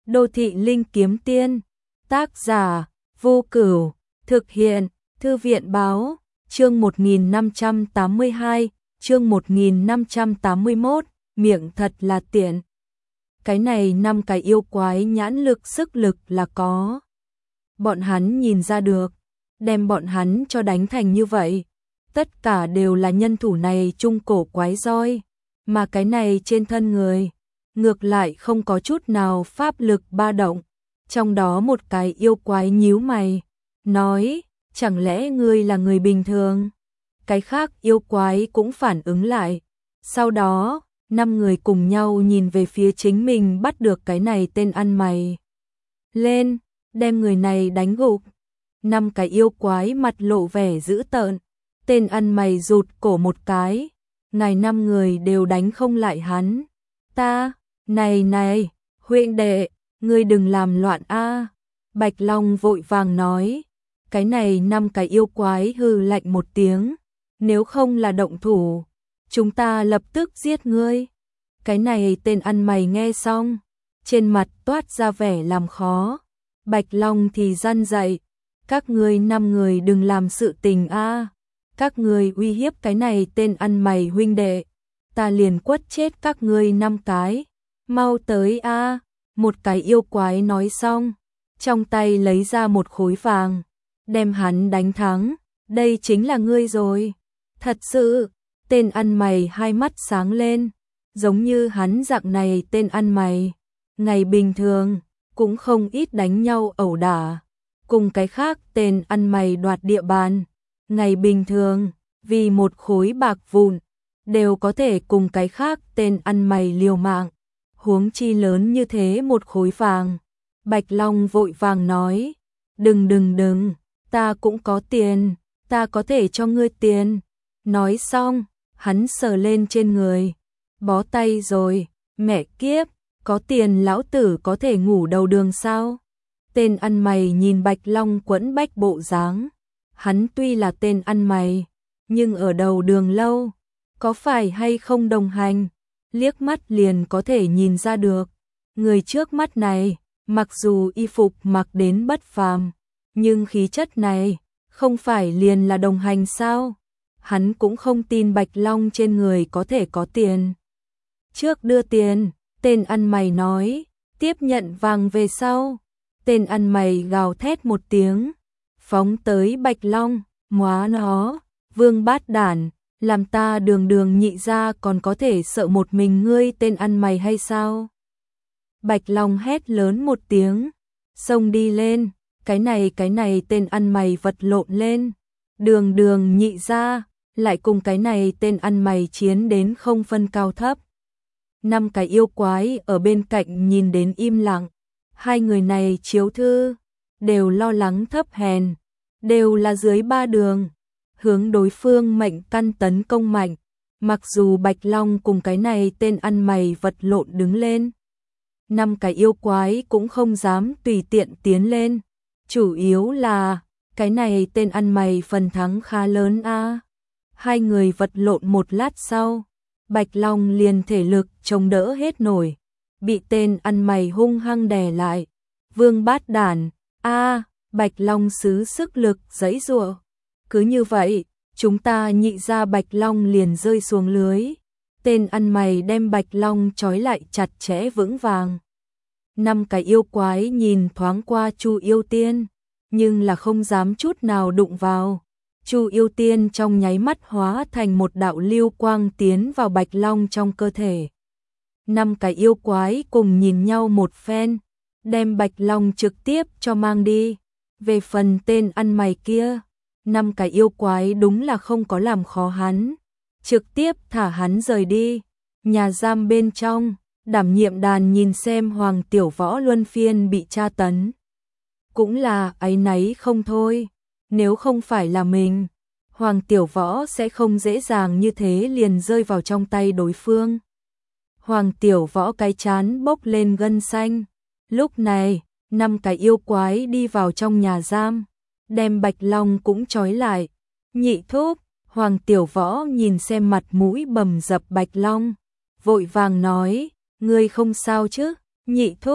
Đô thị linh kiếm tiên. Tác giả Vô Cửu. Thực hiện Thư viện báo. Chương 1582, chương 1581, miệng thật là tiện. Cái này 5 cái yêu quái nhãn lực sức lực là có. Bọn hắn nhìn ra được, đem bọn hắn cho đánh thành như vậy. Tất cả đều là nhân thủ này trung cổ quái roi, mà cái này trên thân người, ngược lại không có chút nào pháp lực ba động. Trong đó một cái yêu quái nhíu mày, nói, chẳng lẽ ngươi là người bình thường? Cái khác yêu quái cũng phản ứng lại. Sau đó, 5 người cùng nhau nhìn về phía chính mình bắt được cái này tên ăn mày. Lên, đem người này đánh gục. 5 cái yêu quái mặt lộ vẻ dữ tợn. Tên ăn mày rụt cổ một cái. Ngài 5 người đều đánh không lại hắn. Ta, này, huynh đệ, ngươi đừng làm loạn a. Bạch Long vội vàng nói. Cái này 5 cái yêu quái hừ lạnh một tiếng. Nếu không là động thủ, chúng ta lập tức giết ngươi. Cái này tên ăn mày nghe xong, trên mặt toát ra vẻ làm khó. Bạch Long thì răn dạy, các ngươi 5 người đừng làm sự tình a. Các ngươi uy hiếp cái này tên ăn mày huynh đệ, ta liền quất chết các ngươi 5 cái. Mau tới a. Một cái yêu quái nói xong, trong tay lấy ra một khối vàng, đem hắn đánh thắng. Đây chính là ngươi rồi. Thật sự, tên ăn mày hai mắt sáng lên, giống như hắn dạng này tên ăn mày. Ngày bình thường, cũng không ít đánh nhau ẩu đả, cùng cái khác tên ăn mày đoạt địa bàn. Ngày bình thường, vì một khối bạc vụn, đều có thể cùng cái khác tên ăn mày liều mạng. Huống chi lớn như thế một khối vàng. Bạch Long vội vàng nói, đừng, ta cũng có tiền, ta có thể cho ngươi tiền. Nói xong, hắn sờ lên trên người, bó tay rồi, mẹ kiếp, có tiền lão tử có thể ngủ đầu đường sao? Tên ăn mày nhìn Bạch Long quẫn bách bộ dáng, hắn tuy là tên ăn mày, nhưng ở đầu đường lâu, có phải hay không đồng hành, liếc mắt liền có thể nhìn ra được. Người trước mắt này, mặc dù y phục mặc đến bất phàm, nhưng khí chất này, không phải liền là đồng hành sao? Hắn cũng không tin Bạch Long trên người có thể có tiền. Trước đưa tiền, tên ăn mày nói, tiếp nhận vàng về sau. Tên ăn mày gào thét một tiếng, phóng tới Bạch Long, móa nó, vương bát đản, làm ta đường nhị ra còn có thể sợ một mình ngươi tên ăn mày hay sao? Bạch Long hét lớn một tiếng, xông đi lên, cái này tên ăn mày vật lộn lên, đường nhị ra, lại cùng cái này tên ăn mày chiến đến không phân cao thấp. 5 cái yêu quái ở bên cạnh nhìn đến im lặng, hai người này chiếu thư, đều lo lắng thấp hèn, đều là dưới 3 đường, hướng đối phương mệnh căn tấn công mạnh. Mặc dù Bạch Long cùng cái này tên ăn mày vật lộn đứng lên, 5 cái yêu quái cũng không dám tùy tiện tiến lên, chủ yếu là cái này tên ăn mày phần thắng khá lớn a. Hai người vật lộn một lát sau, Bạch Long liền thể lực chống đỡ hết nổi, bị tên ăn mày hung hăng đè lại. Vương bát đản, a, Bạch Long xứ sức lực giãy giụa. Cứ như vậy, chúng ta nhị ra Bạch Long liền rơi xuống lưới. Tên ăn mày đem Bạch Long trói lại chặt chẽ vững vàng. 5 cái yêu quái nhìn thoáng qua Chu Yêu Tiên, nhưng là không dám chút nào đụng vào. Chu Yêu Tiên trong nháy mắt hóa thành một đạo lưu quang tiến vào Bạch Long trong cơ thể. 5 cái yêu quái cùng nhìn nhau một phen, đem Bạch Long trực tiếp cho mang đi. Về phần tên ăn mày kia, 5 cái yêu quái đúng là không có làm khó hắn, trực tiếp thả hắn rời đi. Nhà giam bên trong, đảm nhiệm đàn nhìn xem Hoàng Tiểu Võ luân phiên bị tra tấn. Cũng là áy náy không thôi. Nếu không phải là mình, Hoàng Tiểu Võ sẽ không dễ dàng như thế liền rơi vào trong tay đối phương. Hoàng Tiểu Võ cái chán bốc lên gân xanh. Lúc này, 5 cái yêu quái đi vào trong nhà giam, đem Bạch Long cũng trói lại. Nhị thúc, Hoàng Tiểu Võ nhìn xem mặt mũi bầm dập Bạch Long, vội vàng nói, ngươi không sao chứ? Nhị thúc,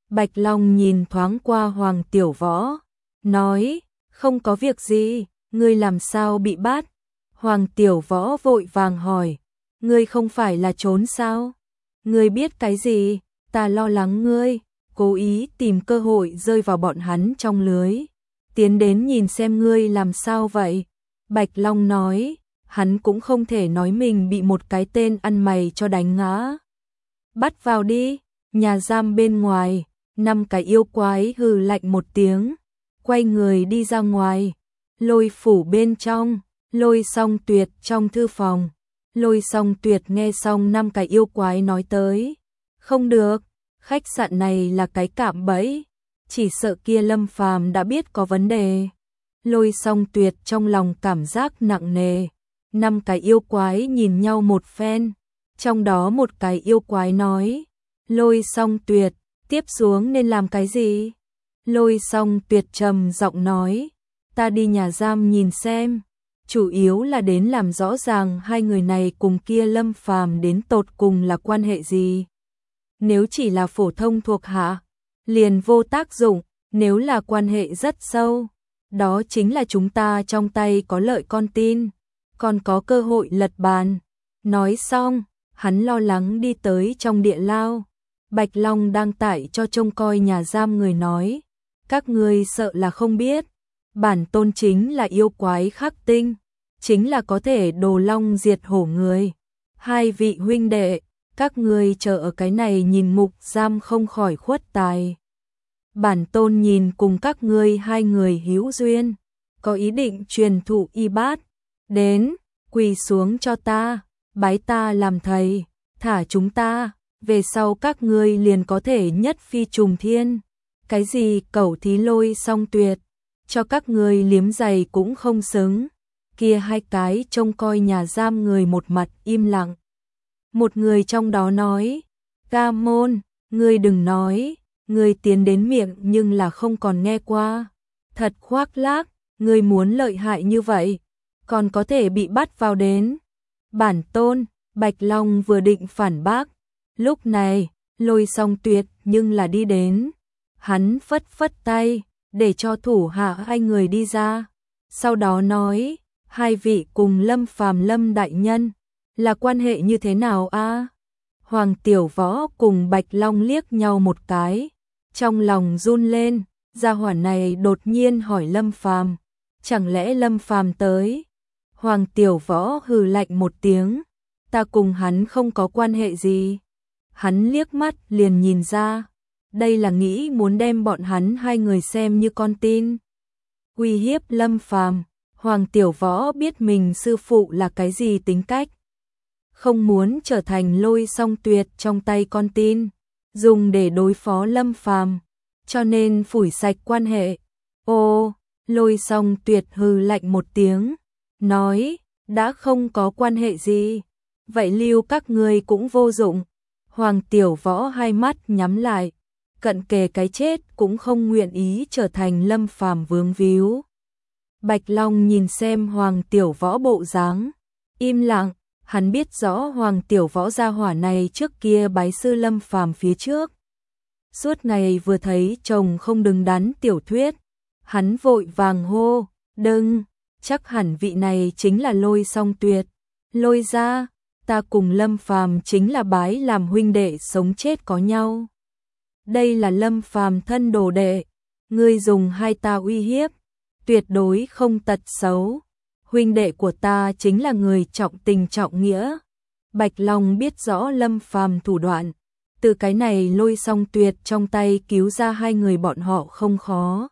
Bạch Long nhìn thoáng qua Hoàng Tiểu Võ, nói, không có việc gì, ngươi làm sao bị bắt? Hoàng Tiểu Võ vội vàng hỏi, ngươi không phải là trốn sao? Ngươi biết cái gì? Ta lo lắng ngươi, cố ý tìm cơ hội rơi vào bọn hắn trong lưới. Tiến đến nhìn xem ngươi làm sao vậy? Bạch Long nói, hắn cũng không thể nói mình bị một cái tên ăn mày cho đánh ngã. Bắt vào đi, nhà giam bên ngoài, 5 cái yêu quái hừ lạnh một tiếng, quay người đi ra ngoài. Lôi phủ bên trong, Lôi Song Tuyệt trong thư phòng. Lôi Song Tuyệt nghe xong 5 cái yêu quái nói tới. Không được, khách sạn này là cái cạm bẫy, chỉ sợ kia Lâm Phàm đã biết có vấn đề. Lôi Song Tuyệt trong lòng cảm giác nặng nề. 5 cái yêu quái nhìn nhau một phen, trong đó một cái yêu quái nói, Lôi Song Tuyệt, tiếp xuống nên làm cái gì? Lôi Song Tuyệt trầm giọng nói, ta đi nhà giam nhìn xem, chủ yếu là đến làm rõ ràng hai người này cùng kia Lâm Phàm đến tột cùng là quan hệ gì. Nếu chỉ là phổ thông thuộc hạ, liền vô tác dụng, nếu là quan hệ rất sâu, đó chính là chúng ta trong tay có lợi con tin, còn có cơ hội lật bàn. Nói xong, hắn lo lắng đi tới trong địa lao. Bạch Long đang tại cho trông coi nhà giam người nói, các ngươi sợ là không biết, bản tôn chính là yêu quái khắc tinh, chính là có thể đồ long diệt hổ người. Hai vị huynh đệ, các ngươi chờ ở cái này nhìn mục giam không khỏi khuất tài. Bản tôn nhìn cùng các ngươi hai người hữu duyên, có ý định truyền thụ y bát, đến, quỳ xuống cho ta, bái ta làm thầy, thả chúng ta, về sau các ngươi liền có thể nhất phi trùng thiên. Cái gì cẩu thí Lôi Song Tuyệt, cho các ngươi liếm giày cũng không xứng. Kia hai cái trông coi nhà giam người một mặt im lặng. Một người trong đó nói, Ca Môn, ngươi đừng nói, ngươi tiến đến miệng nhưng là không còn nghe qua. Thật khoác lác, ngươi muốn lợi hại như vậy, còn có thể bị bắt vào đến. Bản tôn, Bạch Long vừa định phản bác, lúc này, Lôi Song Tuyệt nhưng là đi đến. Hắn phất phất tay, để cho thủ hạ hai người đi ra. Sau đó nói, hai vị cùng Lâm Phàm Lâm đại nhân, là quan hệ như thế nào a? Hoàng Tiểu Võ cùng Bạch Long liếc nhau một cái, trong lòng run lên, gia hỏa này đột nhiên hỏi Lâm Phàm, chẳng lẽ Lâm Phàm tới? Hoàng Tiểu Võ hừ lạnh một tiếng, ta cùng hắn không có quan hệ gì. Hắn liếc mắt liền nhìn ra, đây là nghĩ muốn đem bọn hắn hai người xem như con tin. Uy hiếp Lâm Phàm. Hoàng Tiểu Võ biết mình sư phụ là cái gì tính cách, không muốn trở thành Lôi Song Tuyệt trong tay con tin, dùng để đối phó Lâm Phàm, cho nên phủi sạch quan hệ. Ô, Lôi Song Tuyệt hừ lạnh một tiếng, nói, đã không có quan hệ gì, vậy lưu các ngươi cũng vô dụng. Hoàng Tiểu Võ hai mắt nhắm lại, cận kề cái chết cũng không nguyện ý trở thành Lâm Phàm vướng víu. Bạch Long nhìn xem Hoàng Tiểu Võ bộ dáng, im lặng, hắn biết rõ Hoàng Tiểu Võ gia hỏa này trước kia bái sư Lâm Phàm phía trước. Suốt ngày vừa thấy chồng không đứng đắn tiểu thuyết, hắn vội vàng hô, đừng, chắc hẳn vị này chính là Lôi Song Tuyệt. Lôi ra, ta cùng Lâm Phàm chính là bái làm huynh đệ sống chết có nhau. Đây là Lâm Phàm thân đồ đệ, ngươi dùng hai ta uy hiếp, tuyệt đối không tật xấu. Huynh đệ của ta chính là người trọng tình trọng nghĩa. Bạch Long biết rõ Lâm Phàm thủ đoạn, từ cái này Lôi Song Tuyệt trong tay cứu ra hai người bọn họ không khó.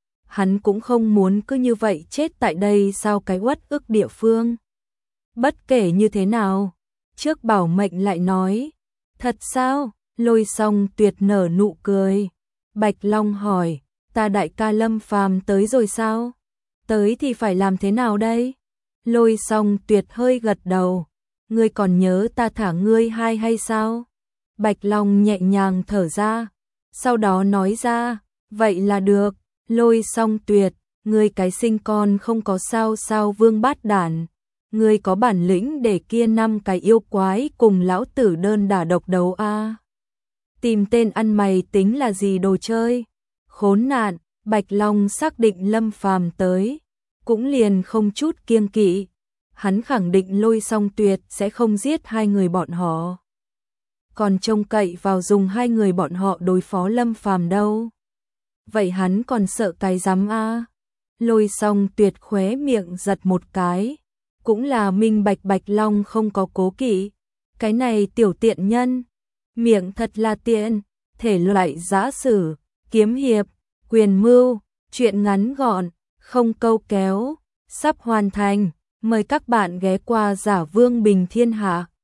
Hắn cũng không muốn cứ như vậy chết tại đây sao cái uất ức địa phương. Bất kể như thế nào, trước bảo mệnh lại nói, thật sao? Lôi Song Tuyệt nở nụ cười. Bạch Long hỏi, ta đại ca Lâm Phàm tới rồi sao? Tới thì phải làm thế nào đây? Lôi Song Tuyệt hơi gật đầu, ngươi còn nhớ ta thả ngươi hai hay sao? Bạch Long nhẹ nhàng thở ra, sau đó nói ra, vậy là được. Lôi Song Tuyệt, ngươi cái sinh con không có sao vương bát đản, ngươi có bản lĩnh để kia 5 cái yêu quái cùng lão tử đơn đả độc đấu a? Tìm tên ăn mày tính là gì đồ chơi? Khốn nạn, Bạch Long xác định Lâm Phàm tới, cũng liền không chút kiêng kỵ. Hắn khẳng định Lôi Song Tuyệt sẽ không giết hai người bọn họ. Còn trông cậy vào dùng hai người bọn họ đối phó Lâm Phàm đâu. Vậy hắn còn sợ cái rắm a? Lôi Song Tuyệt khóe miệng giật một cái, cũng là minh bạch Bạch Long không có cố kỵ. Cái này tiểu tiện nhân, miệng thật là tiện, thể loại giã sử, kiếm hiệp, quyền mưu, chuyện ngắn gọn, không câu kéo, sắp hoàn thành. Mời các bạn ghé qua Giả Vương Bình Thiên Hạ.